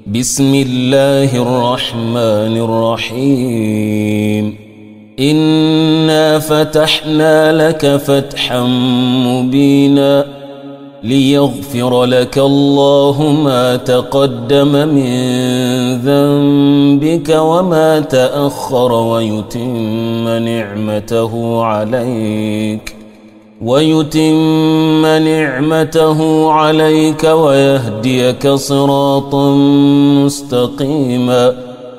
بسم الله الرحمن الرحيم إنا فتحنا لك فتحا مبينا ليغفر لك الله ما تقدم من ذنبك وما تأخر ويتم نعمته عليك ويهديك صراطا مستقيما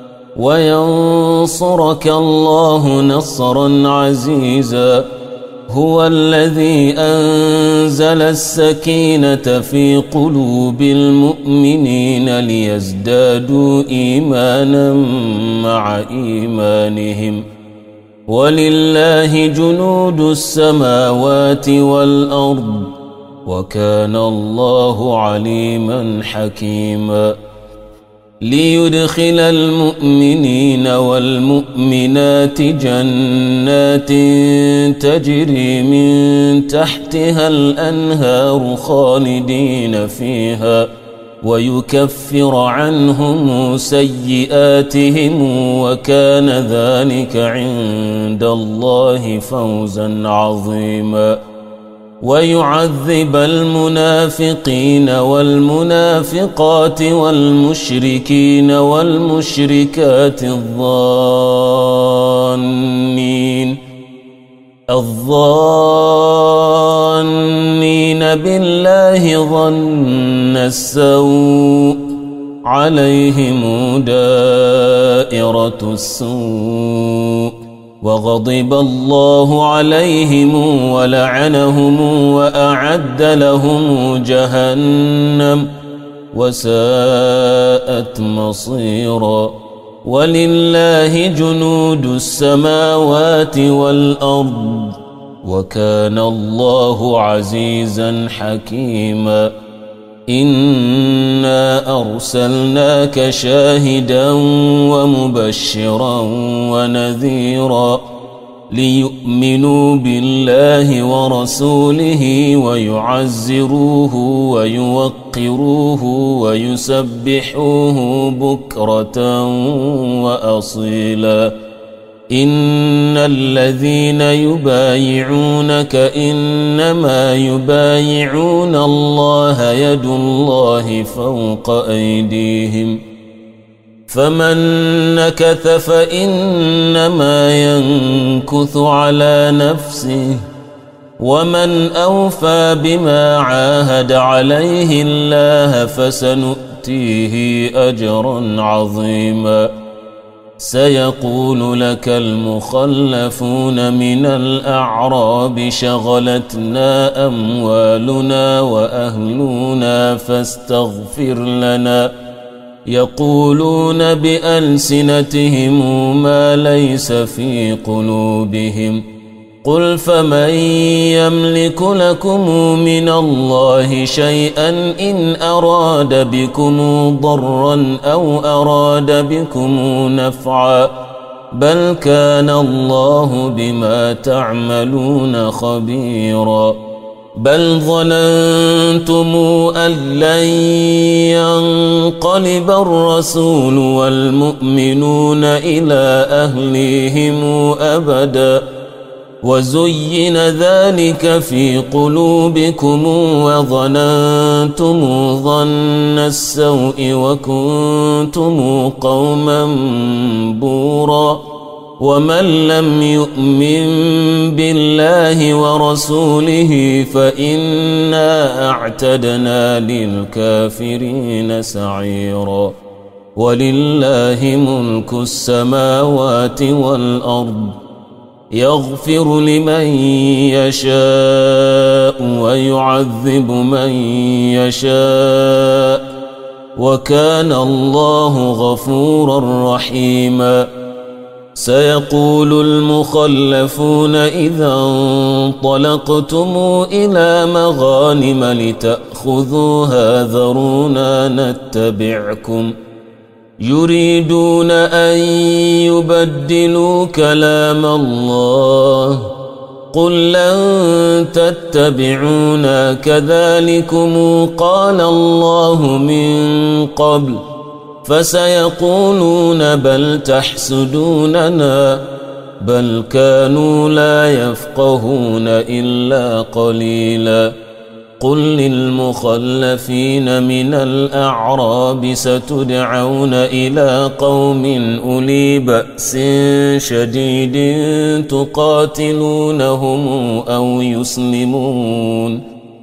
وينصرك الله نصرا عزيزا. هو الذي أنزل السكينة في قلوب المؤمنين ليزدادوا إيمانا مع إيمانهم ولله جنود السماوات والأرض وكان الله عليما حكيما. ليدخل المؤمنين والمؤمنات جنات تجري من تحتها الأنهار خالدين فيها ويكفر عنهم سيئاتهم وكان ذلك عند الله فوزا عظيما. ويعذب المنافقين والمنافقات والمشركين والمشركات الظانين بالله ظن السوء عليهم دائرة السوء وغضب الله عليهم ولعنهم وأعد لهم جهنم وساءت مصيرا. ولله جنود السماوات والأرض وكان الله عزيزا حكيما. إنا أرسلناك شاهدا ومبشرا ونذيرا ليؤمنوا بالله ورسوله ويعزروه ويوقروه ويسبحوه بكرة وأصيلا. إن الذين يبايعونك إنما يبايعون الله يد الله فوق أيديهم فمن نكث فإنما ينكث على نفسه ومن أوفى بما عاهد عليه الله فسنؤتيه أجرا عظيما. سيقول لك المخلفون من الأعراب شغلتنا أموالنا وأهلنا فاستغفر لنا يقولون بألسنتهم ما ليس في قلوبهم قل فمن يملك لكم من الله شيئا إن أراد بكم ضرا أو أراد بكم نفعا بل كان الله بما تعملون خبيرا. بل ظننتم أن لن ينقلب الرسول والمؤمنون إلى أهليهم أبدا وزين ذلك في قلوبكم وظننتم ظن السوء وكنتم قوما بورا. ومن لم يؤمن بالله ورسوله فإنا أعتدنا للكافرين سعيرا. ولله ملك السماوات والأرض يغفر لمن يشاء ويعذب من يشاء وكان الله غفورا رحيما. سيقول المخلفون إذا انطلقتم إلى مغانم لتأخذوها ذرونا نتبعكم يريدون أن يبدلوا كلام الله قل لن تتبعونا كذلكم قال الله من قبل فسيقولون بل تحسدوننا بل كانوا لا يفقهون إلا قليلا قل للمخلفين من الأعراب ستدعون إلى قوم أولي بأس شديد تقاتلونهم أو يسلمون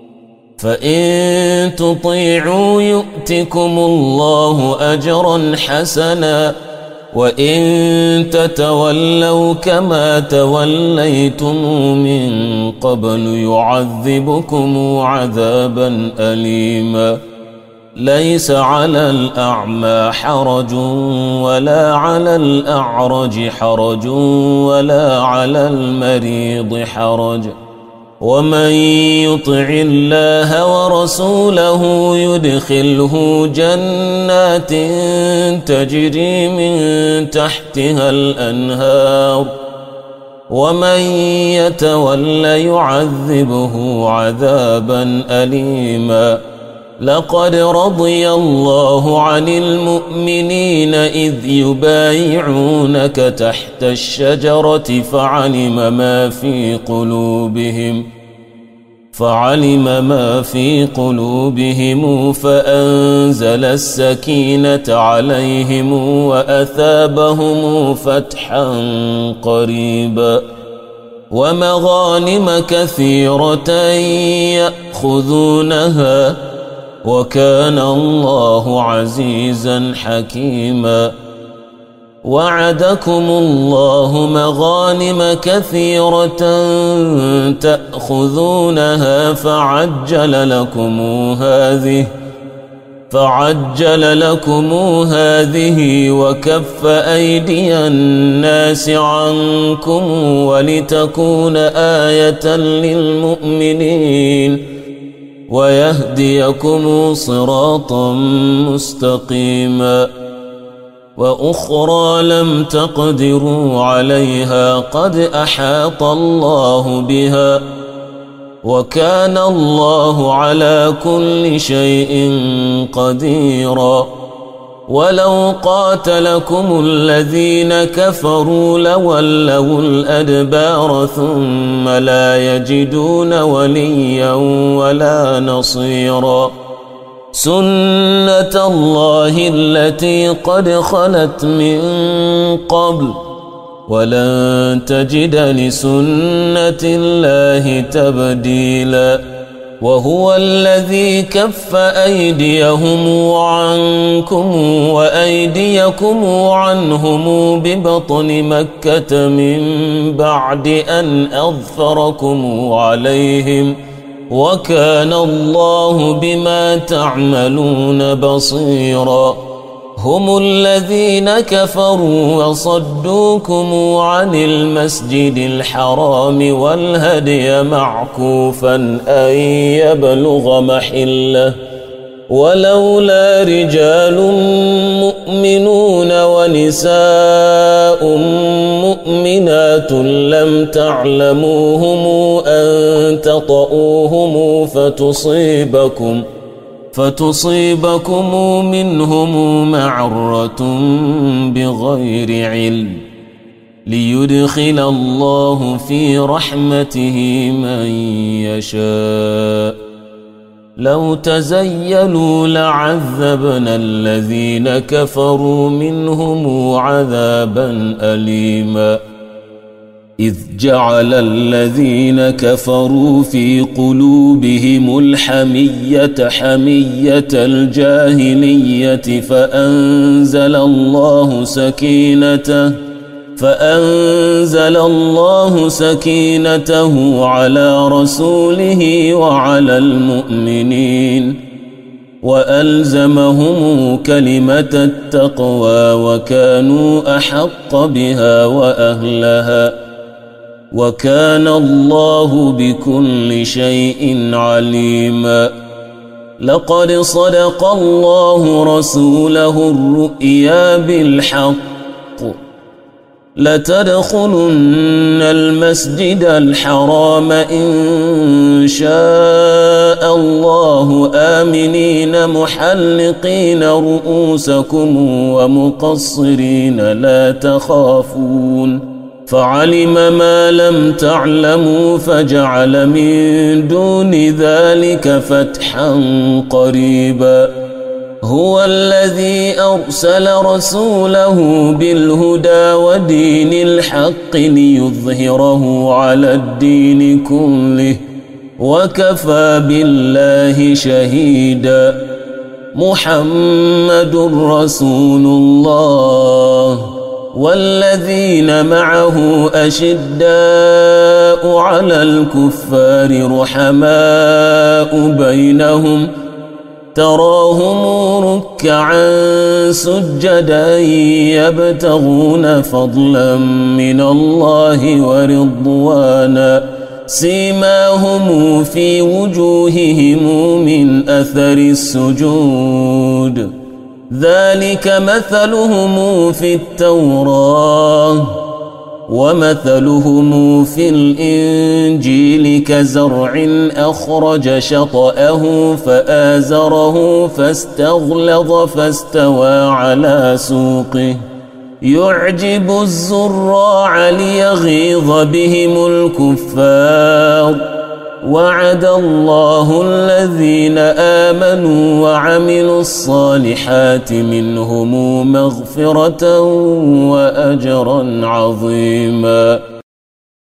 فإن تطيعوا يؤتكم الله أجرا حسنا وإن تتولوا كما توليتم من قبل يعذبكم عذابا أليما ليس على الأعمى حرج ولا على الأعرج حرج ولا على المريض حرج ومن يطع الله ورسوله يدخله جنات تجري من تحتها الأنهار ومن يتول يعذبه عذابا أليما لقد رضي الله عن المؤمنين إذ يبايعونك تحت الشجرة فعلم ما في قلوبهم فأنزل السكينة عليهم وأثابهم فتحا قريبا ومغانم كثيرة يأخذونها وكان الله عزيزا حكيما وعدكم الله مغانم كثيرة تأخذونها فعجل لكم هذه وكف أيدي الناس عنكم ولتكون آية للمؤمنين ويهديكم صراطا مستقيما وأخرى لم تقدروا عليها قد أحاط الله بها وكان الله على كل شيء قديرا ولو قاتلكم الذين كفروا لولوا الأدبار ثم لا يجدون وليا ولا نصيرا سنة الله التي قد خلت من قبل ولن تجد لسنة الله تبديلا وهو الذي كف أيديهم عنكم وأيديكم عنهم ببطن مكة من بعد أن أظفركم عليهم وكان الله بما تعملون بصيرا هم الذين كفروا وصدوكم عن المسجد الحرام والهدي معكوفا أن يبلغ محله ولولا رجال مؤمنون ونساء مؤمنات لم تعلموهم أن تطؤوهم فتصيبكم منهم معرة بغير علم ليدخل الله في رحمته من يشاء لو تزيلوا لعذبنا الذين كفروا منهم عذابا أليما إذ جعل الذين كفروا في قلوبهم الحمية حمية الجاهلية فأنزل الله سكينته على رسوله وعلى المؤمنين وألزمهم كلمة التقوى وكانوا أحق بها وأهلها وكان الله بكل شيء عليما لقد صدق الله رسوله الرؤيا بالحق لتدخلن المسجد الحرام إن شاء الله آمنين محلقين رؤوسكم ومقصرين لا تخافون فعلم ما لم تعلموا فجعل من دون ذلك فتحا قريبا هو الذي أرسل رسوله بالهدى ودين الحق ليظهره على الدين كله وكفى بالله شهيدا محمد رسول الله والذين معه أشداء على الكفار رحماء بينهم تراهم ركعا سجدا يبتغون فضلا من الله ورضوانا سيماهم في وجوههم من أثر السجود ذلك مثلهم في التوراة ومثلهم في الإنجيل كزرع أخرج شطأه فآزره فاستغلظ فاستوى على سوقه يعجب الزراع ليغيظ بهم الكفار وعد الله الذين آمنوا وعملوا الصالحات منهم مغفرة وأجرا عظيما